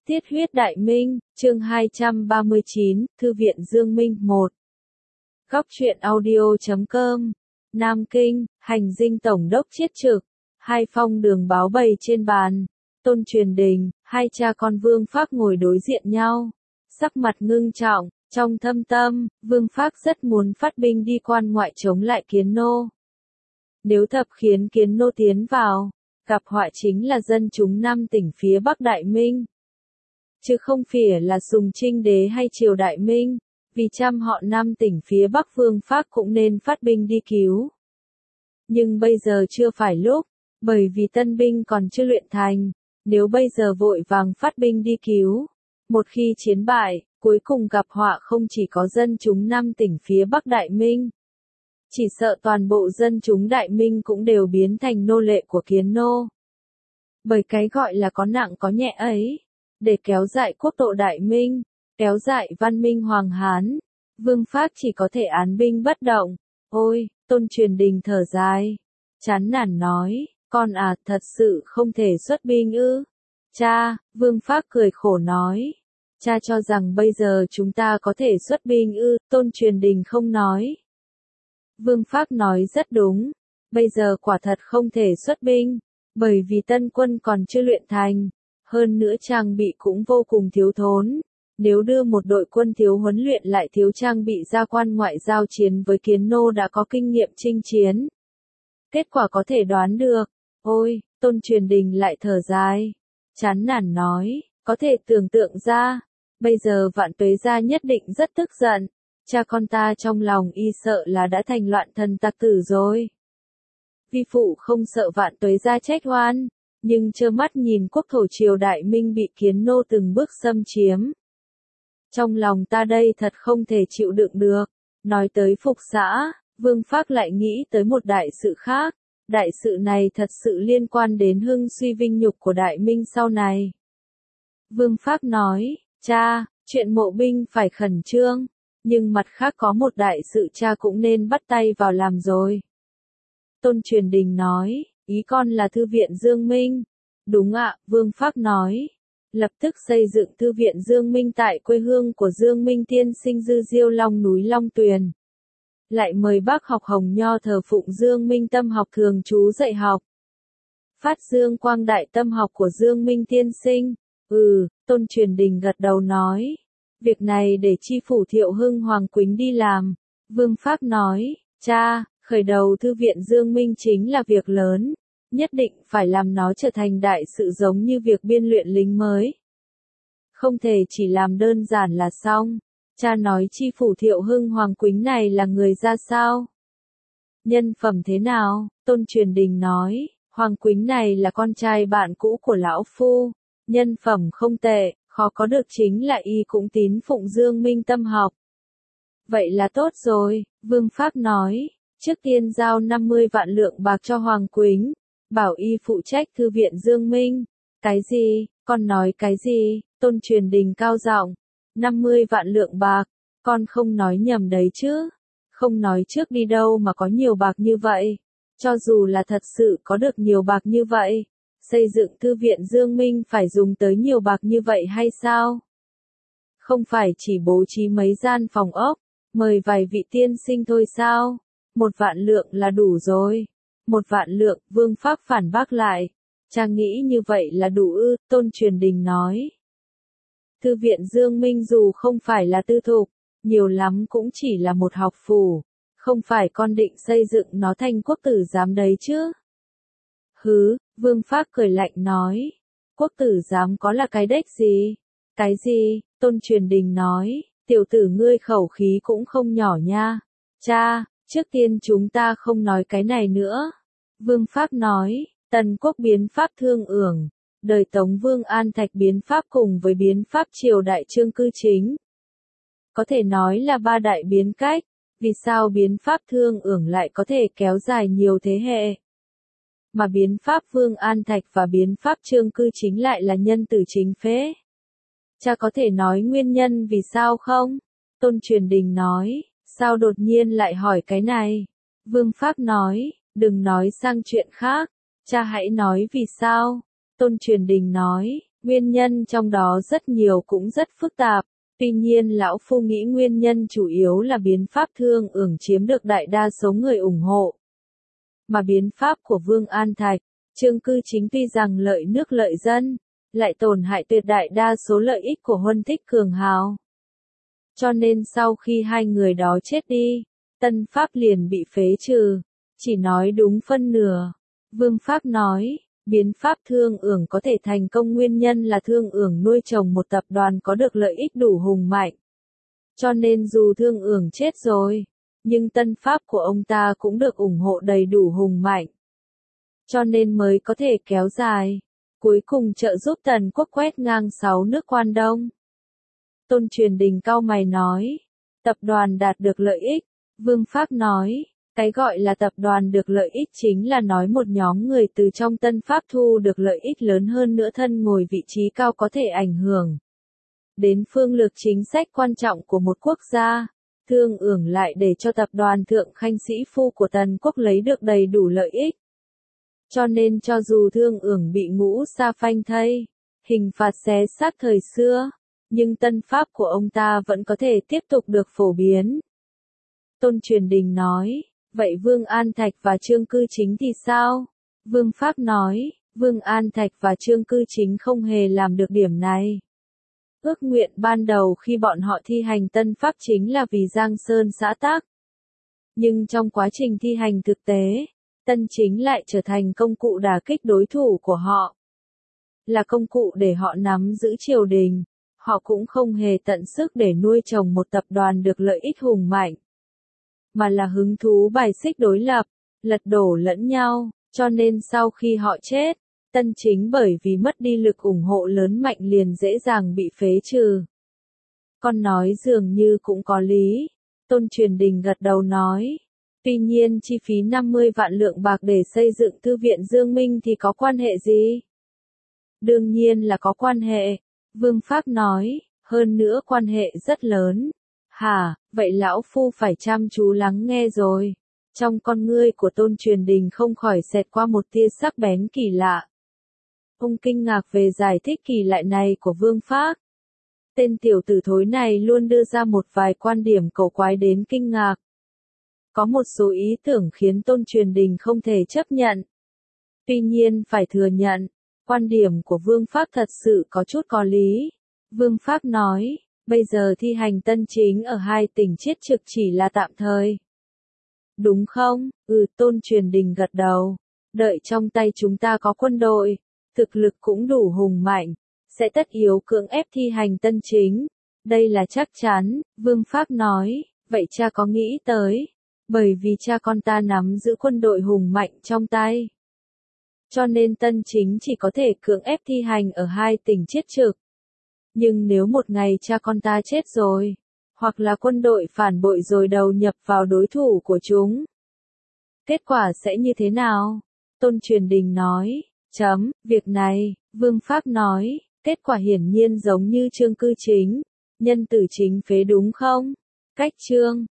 Tiết huyết đại minh, chương 239, Thư viện Dương Minh 1. Góc truyện audio.com, Nam Kinh, hành dinh tổng đốc chiết trực, hai phong đường báo bày trên bàn, Tôn Truyền Đình, hai cha con Vương Phác ngồi đối diện nhau, sắc mặt ngưng trọng, trong thâm tâm, Vương Phác rất muốn phát binh đi quan ngoại chống lại Kiến Nô. Nếu thập khiến Kiến Nô tiến vào, gặp họa chính là dân chúng 5 tỉnh phía Bắc Đại Minh. Chứ không phải là Sùng Trinh Đế hay Triều Đại Minh, vì trăm họ 5 tỉnh phía Bắc Vương Phác cũng nên phát binh đi cứu. Nhưng bây giờ chưa phải lúc, bởi vì tân binh còn chưa luyện thành, nếu bây giờ vội vàng phát binh đi cứu, một khi chiến bại, cuối cùng gặp họa không chỉ có dân chúng 5 tỉnh phía Bắc Đại Minh. Chỉ sợ toàn bộ dân chúng Đại Minh cũng đều biến thành nô lệ của Kiến Nô. Bởi cái gọi là có nặng có nhẹ ấy, để kéo dại quốc độ Đại Minh, kéo dại văn minh Hoàng Hán, Vương Phác chỉ có thể án binh bất động. Ôi, Tôn Truyền Đình thở dài, chán nản nói, con à, thật sự không thể xuất binh ư? Cha, Vương Phác cười khổ nói, cha cho rằng bây giờ chúng ta có thể xuất binh ư? Tôn Truyền Đình không nói. Vương Phác nói rất đúng, bây giờ quả thật không thể xuất binh, bởi vì tân quân còn chưa luyện thành, hơn nữa trang bị cũng vô cùng thiếu thốn. Nếu đưa một đội quân thiếu huấn luyện lại thiếu trang bị ra quan ngoại giao chiến với Kiến Nô đã có kinh nghiệm chinh chiến, kết quả có thể đoán được. Ôi, Tôn Truyền Đình lại thở dài, chán nản nói, có thể tưởng tượng ra, bây giờ Vạn Tuế gia nhất định rất tức giận, cha con ta trong lòng y sợ là đã thành loạn thần tặc tử rồi. Vi phụ không sợ Vạn Tuế gia trách oan, nhưng trơ mắt nhìn quốc thổ triều Đại Minh bị Kiến Nô từng bước xâm chiếm. Trong lòng ta đây thật không thể chịu đựng được. Nói tới phục xã, Vương Phác lại nghĩ tới một đại sự khác. Đại sự này thật sự liên quan đến hưng suy vinh nhục của Đại Minh sau này. Vương Phác nói, cha, chuyện mộ binh phải khẩn trương, nhưng mặt khác có một đại sự cha cũng nên bắt tay vào làm rồi. Tôn Truyền Đình nói, ý con là Thư viện Dương Minh. Đúng ạ, Vương Phác nói. Lập tức xây dựng Thư viện Dương Minh tại quê hương của Dương Minh tiên sinh Dư Diêu Long núi Long Tuyền. Lại mời bác học Hồng Nho thờ phụng Dương Minh tâm học thường trú dạy học. Phát dương quang đại tâm học của Dương Minh tiên sinh. Tôn Truyền Đình gật đầu nói. Việc này để chi phủ Thiệu Hưng Hoàng Quýnh đi làm. Vương Phác nói, cha, khởi đầu Thư viện Dương Minh chính là việc lớn. Nhất định phải làm nó trở thành đại sự giống như việc biên luyện lính mới. Không thể chỉ làm đơn giản là xong. Cha nói chi phủ Thiệu Hưng Hoàng Quýnh này là người ra sao? Nhân phẩm thế nào? Tôn Truyền Đình nói, Hoàng Quýnh này là con trai bạn cũ của lão phu. Nhân phẩm không tệ, khó có được chính là y cũng tín phụng Dương Minh tâm học. Vậy là tốt rồi, Vương Phác nói, trước tiên giao 50 vạn lượng bạc cho Hoàng Quýnh. Bảo y phụ trách Thư viện Dương Minh. Cái gì? Con nói cái gì? Tôn Truyền Đình cao giọng. 50 vạn lượng bạc. Con không nói nhầm đấy chứ? Không nói trước đi đâu mà có nhiều bạc như vậy. Cho dù là thật sự có được nhiều bạc như vậy, xây dựng Thư viện Dương Minh phải dùng tới nhiều bạc như vậy hay sao? Không phải chỉ bố trí mấy gian phòng ốc, mời vài vị tiên sinh thôi sao? 1 vạn lượng là đủ rồi. 1 vạn lượng, Vương Phác phản bác lại. Cha nghĩ như vậy là đủ ư? Tôn Truyền Đình nói. Thư viện Dương Minh dù không phải là tư thục, nhiều lắm cũng chỉ là một học phủ, không phải con định xây dựng nó thành quốc tử giám đấy chứ? Hứ, Vương Phác cười lạnh nói. Quốc tử giám có là cái đếch gì? Cái gì? Tôn Truyền Đình nói, tiểu tử ngươi khẩu khí cũng không nhỏ nha. Cha, trước tiên chúng ta không nói cái này nữa. Vương Phác nói, Tần quốc biến pháp Thương Ưởng, đời Tống Vương An Thạch biến pháp cùng với biến pháp triều đại Trương Cư Chính. Có thể nói là 3 đại biến cách, vì sao biến pháp Thương Ưởng lại có thể kéo dài nhiều thế hệ? Mà biến pháp Vương An Thạch và biến pháp Trương Cư Chính lại là nhân tử chính phế. Cha có thể nói nguyên nhân vì sao không? Tôn Truyền Đình nói, sao đột nhiên lại hỏi cái này? Vương Phác nói, đừng nói sang chuyện khác, cha hãy nói vì sao. Tôn Truyền Đình nói, Nguyên nhân trong đó rất nhiều cũng rất phức tạp. Tuy nhiên lão phu nghĩ nguyên nhân chủ yếu là biến pháp Thương Ưởng chiếm được đại đa số người ủng hộ. Mà biến pháp của Vương An Thạch, Trương Cư Chính tuy rằng lợi nước lợi dân, lại tổn hại tuyệt đại đa số lợi ích của Huân Thích Cường Hào. Cho nên sau khi hai người đó chết đi, tân pháp liền bị phế trừ, chỉ nói đúng phân nửa. Vương Pháp nói, biến pháp Thương Ưởng có thể thành công nguyên nhân là Thương Ưởng nuôi trồng một tập đoàn có được lợi ích đủ hùng mạnh. Cho nên dù Thương Ưởng chết rồi, nhưng tân pháp của ông ta cũng được ủng hộ đầy đủ hùng mạnh. Cho nên mới có thể kéo dài, cuối cùng trợ giúp Tần quốc quét ngang 6 nước quan Đông. Tôn Truyền Đình cau mày nói, tập đoàn đạt được lợi ích. Vương Pháp nói, cái gọi là tập đoàn được lợi ích chính là nói một nhóm người từ trong tân pháp thu được lợi ích lớn hơn nữa thân ngồi vị trí cao có thể ảnh hưởng đến phương lược chính sách quan trọng của một quốc gia. Thương Ưởng lại để cho tập đoàn Thượng Khanh Sĩ Phu của Tần quốc lấy được đầy đủ lợi ích. Cho nên cho dù Thương Ưởng bị ngũ sa phanh thây, hình phạt xé xác thời xưa, nhưng tân pháp của ông ta vẫn có thể tiếp tục được phổ biến. Tôn Truyền Đình nói, vậy Vương An Thạch và Trương Cư Chính thì sao? Vương Pháp nói, Vương An Thạch và Trương Cư Chính không hề làm được điểm này. Ước nguyện ban đầu khi bọn họ thi hành tân pháp chính là vì Giang Sơn xã tắc. Nhưng trong quá trình thi hành thực tế, tân chính lại trở thành công cụ đả kích đối thủ của họ. Là công cụ để họ nắm giữ triều đình, họ cũng không hề tận sức để nuôi trồng một tập đoàn được lợi ích hùng mạnh. Mà là hứng thú bài xích đối lập, lật đổ lẫn nhau, cho nên sau khi họ chết, tân chính bởi vì mất đi lực ủng hộ lớn mạnh liền dễ dàng bị phế trừ. Con nói dường như cũng có lý, Tôn Truyền Đình gật đầu nói. Tuy nhiên chi phí 50 vạn lượng bạc để xây dựng thư viện Dương Minh thì có quan hệ gì? Đương nhiên là có quan hệ, Vương Pháp nói, hơn nữa quan hệ rất lớn. Hả, vậy lão phu phải chăm chú lắng nghe rồi. Trong con ngươi của Tôn Truyền Đình không khỏi xẹt qua một tia sắc bén kỳ lạ. Ông kinh ngạc về giải thích kỳ lạ này của Vương Pháp. Tên tiểu tử thối này luôn đưa ra một vài quan điểm cổ quái đến kinh ngạc. Có một số ý tưởng khiến Tôn Truyền Đình không thể chấp nhận. Tuy nhiên phải thừa nhận, quan điểm của Vương Pháp thật sự có chút có lý. Vương Pháp nói, bây giờ thi hành tân chính ở hai tỉnh Chiết Trực chỉ là tạm thời. Đúng không? Tôn Truyền Đình gật đầu. Đợi trong tay chúng ta có quân đội, thực lực cũng đủ hùng mạnh, sẽ tất yếu cưỡng ép thi hành tân chính. Đây là chắc chắn, Vương Pháp nói, vậy cha có nghĩ tới, bởi vì cha con ta nắm giữ quân đội hùng mạnh trong tay. Cho nên tân chính chỉ có thể cưỡng ép thi hành ở hai tỉnh Chiết Trực. Nhưng nếu một ngày cha con ta chết rồi, hoặc là quân đội phản bội rồi đầu nhập vào đối thủ của chúng, kết quả sẽ như thế nào? Tôn Truyền Đình nói, việc này, Vương Pháp nói, kết quả hiển nhiên giống như Trương Cư Chính, nhân tử chính phế đúng không? Cách chương